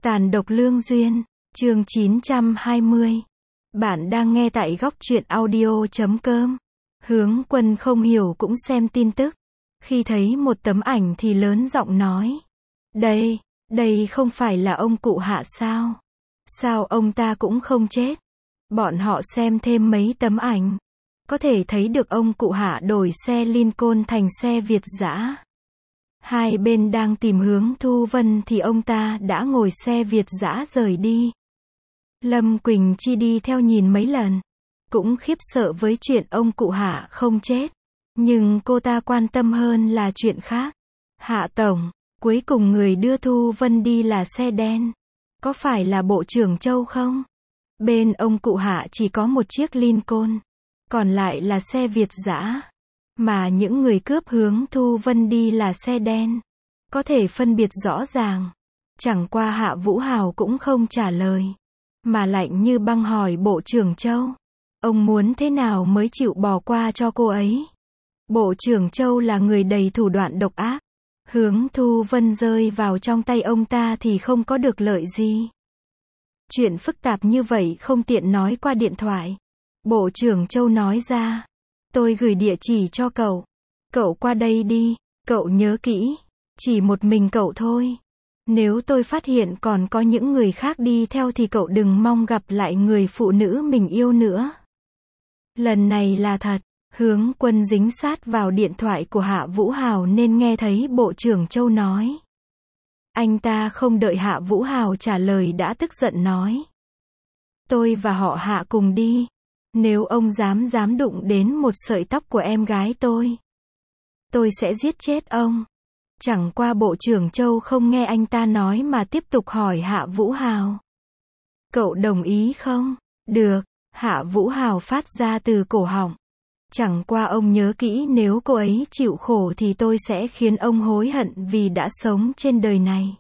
Tàn độc lương duyên, chương 920. Bạn đang nghe tại góc truyện audio.com. Hướng Quân không hiểu cũng xem tin tức. Khi thấy một tấm ảnh thì lớn giọng nói. Đây không phải là ông cụ Hạ sao? Sao ông ta cũng không chết? Bọn họ xem thêm mấy tấm ảnh. Có thể thấy được ông cụ Hạ đổi xe Lincoln thành xe Việt dã. Hai bên đang tìm Hướng Thu Vân thì ông ta đã ngồi xe Việt dã rời đi. Lâm Quỳnh Chi đi theo nhìn mấy lần. Cũng khiếp sợ với chuyện ông cụ Hạ không chết. Nhưng cô ta quan tâm hơn là chuyện khác. Hạ Tổng, cuối cùng người đưa Thu Vân đi là xe đen. Có phải là Bộ trưởng Châu không? Bên ông cụ Hạ chỉ có một chiếc Lincoln. Còn lại là xe Việt dã. Mà những người cướp Hướng Thu Vân đi là xe đen. Có thể phân biệt rõ ràng. Chẳng qua Hạ Vũ Hào cũng không trả lời. Mà lạnh như băng hỏi Bộ trưởng Châu. Ông muốn thế nào mới chịu bỏ qua cho cô ấy? Bộ trưởng Châu là người đầy thủ đoạn độc ác. Hướng Thu Vân rơi vào trong tay ông ta thì không có được lợi gì. Chuyện phức tạp như vậy không tiện nói qua điện thoại. Bộ trưởng Châu nói ra. Tôi gửi địa chỉ cho cậu. Cậu qua đây đi. Cậu nhớ kỹ. Chỉ một mình cậu thôi. Nếu tôi phát hiện còn có những người khác đi theo thì cậu đừng mong gặp lại người phụ nữ mình yêu nữa. Lần này là thật. Hướng Quân dính sát vào điện thoại của Hạ Vũ Hào nên nghe thấy Bộ trưởng Châu nói. Anh ta không đợi Hạ Vũ Hào trả lời đã tức giận nói. Tôi và họ Hạ cùng đi. Nếu ông dám đụng đến một sợi tóc của em gái tôi sẽ giết chết ông. Chẳng qua Bộ trưởng Châu không nghe anh ta nói mà tiếp tục hỏi Hạ Vũ Hào. Cậu đồng ý không? Được, Hạ Vũ Hào phát ra từ cổ họng. Chẳng qua ông nhớ kỹ nếu cô ấy chịu khổ thì tôi sẽ khiến ông hối hận vì đã sống trên đời này.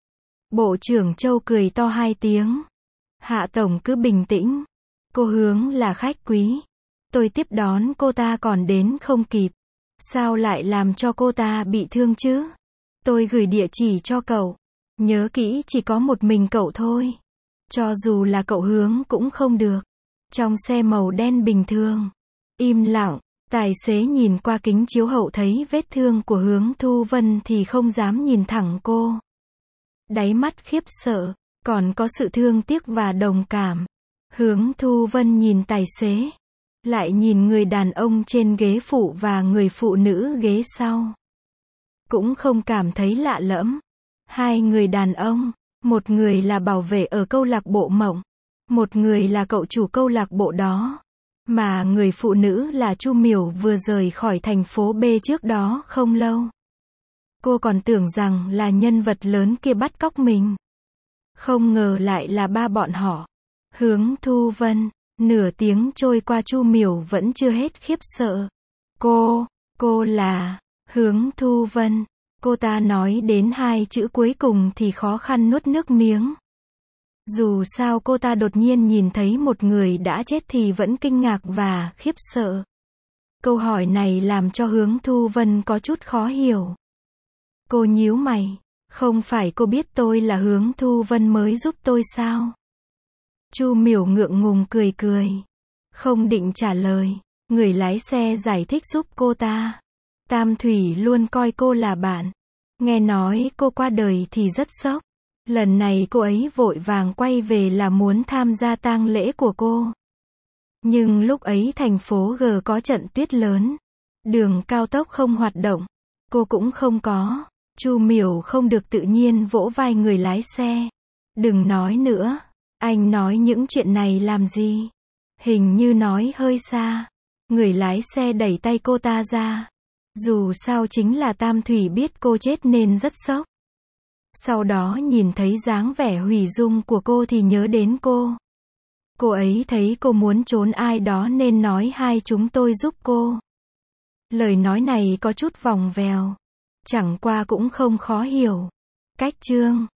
Bộ trưởng Châu cười to hai tiếng. Hạ Tổng cứ bình tĩnh. Cô Hướng là khách quý. Tôi tiếp đón cô ta còn đến không kịp. Sao lại làm cho cô ta bị thương chứ? Tôi gửi địa chỉ cho cậu. Nhớ kỹ chỉ có một mình cậu thôi. Cho dù là cậu Hướng cũng không được. Trong xe màu đen bình thường. Im lặng, tài xế nhìn qua kính chiếu hậu thấy vết thương của Hướng Thu Vân thì không dám nhìn thẳng cô. Đáy mắt khiếp sợ, còn có sự thương tiếc và đồng cảm. Hướng Thu Vân nhìn tài xế, lại nhìn người đàn ông trên ghế phụ và người phụ nữ ghế sau. Cũng không cảm thấy lạ lẫm. Hai người đàn ông, một người là bảo vệ ở câu lạc bộ Mộng, một người là cậu chủ câu lạc bộ đó. Mà người phụ nữ là Chu Miểu vừa rời khỏi thành phố B trước đó không lâu. Cô còn tưởng rằng là nhân vật lớn kia bắt cóc mình. Không ngờ lại là ba bọn họ. Hướng Thu Vân, nửa tiếng trôi qua Chu Miểu vẫn chưa hết khiếp sợ. Cô là Hướng Thu Vân. Cô ta nói đến hai chữ cuối cùng thì khó khăn nuốt nước miếng. Dù sao cô ta đột nhiên nhìn thấy một người đã chết thì vẫn kinh ngạc và khiếp sợ. Câu hỏi này làm cho Hướng Thu Vân có chút khó hiểu. Cô nhíu mày. Không phải cô biết tôi là Hướng Thu Vân mới giúp tôi sao? Chu Miểu ngượng ngùng cười. Không định trả lời. Người lái xe giải thích giúp cô ta. Tam Thủy luôn coi cô là bạn. Nghe nói cô qua đời thì rất sốc. Lần này cô ấy vội vàng quay về là muốn tham gia tang lễ của cô. Nhưng lúc ấy thành phố G có trận tuyết lớn. Đường cao tốc không hoạt động. Cô cũng không có. Chu Miểu không được tự nhiên vỗ vai người lái xe. Đừng nói nữa. Anh nói những chuyện này làm gì? Hình như nói hơi xa. Người lái xe đẩy tay cô ta ra. Dù sao chính là Tam Thủy biết cô chết nên rất sốc. Sau đó nhìn thấy dáng vẻ hủy dung của cô thì nhớ đến cô. Cô ấy thấy cô muốn trốn ai đó nên nói hai chúng tôi giúp cô. Lời nói này có chút vòng vèo. Chẳng qua cũng không khó hiểu. Cách chương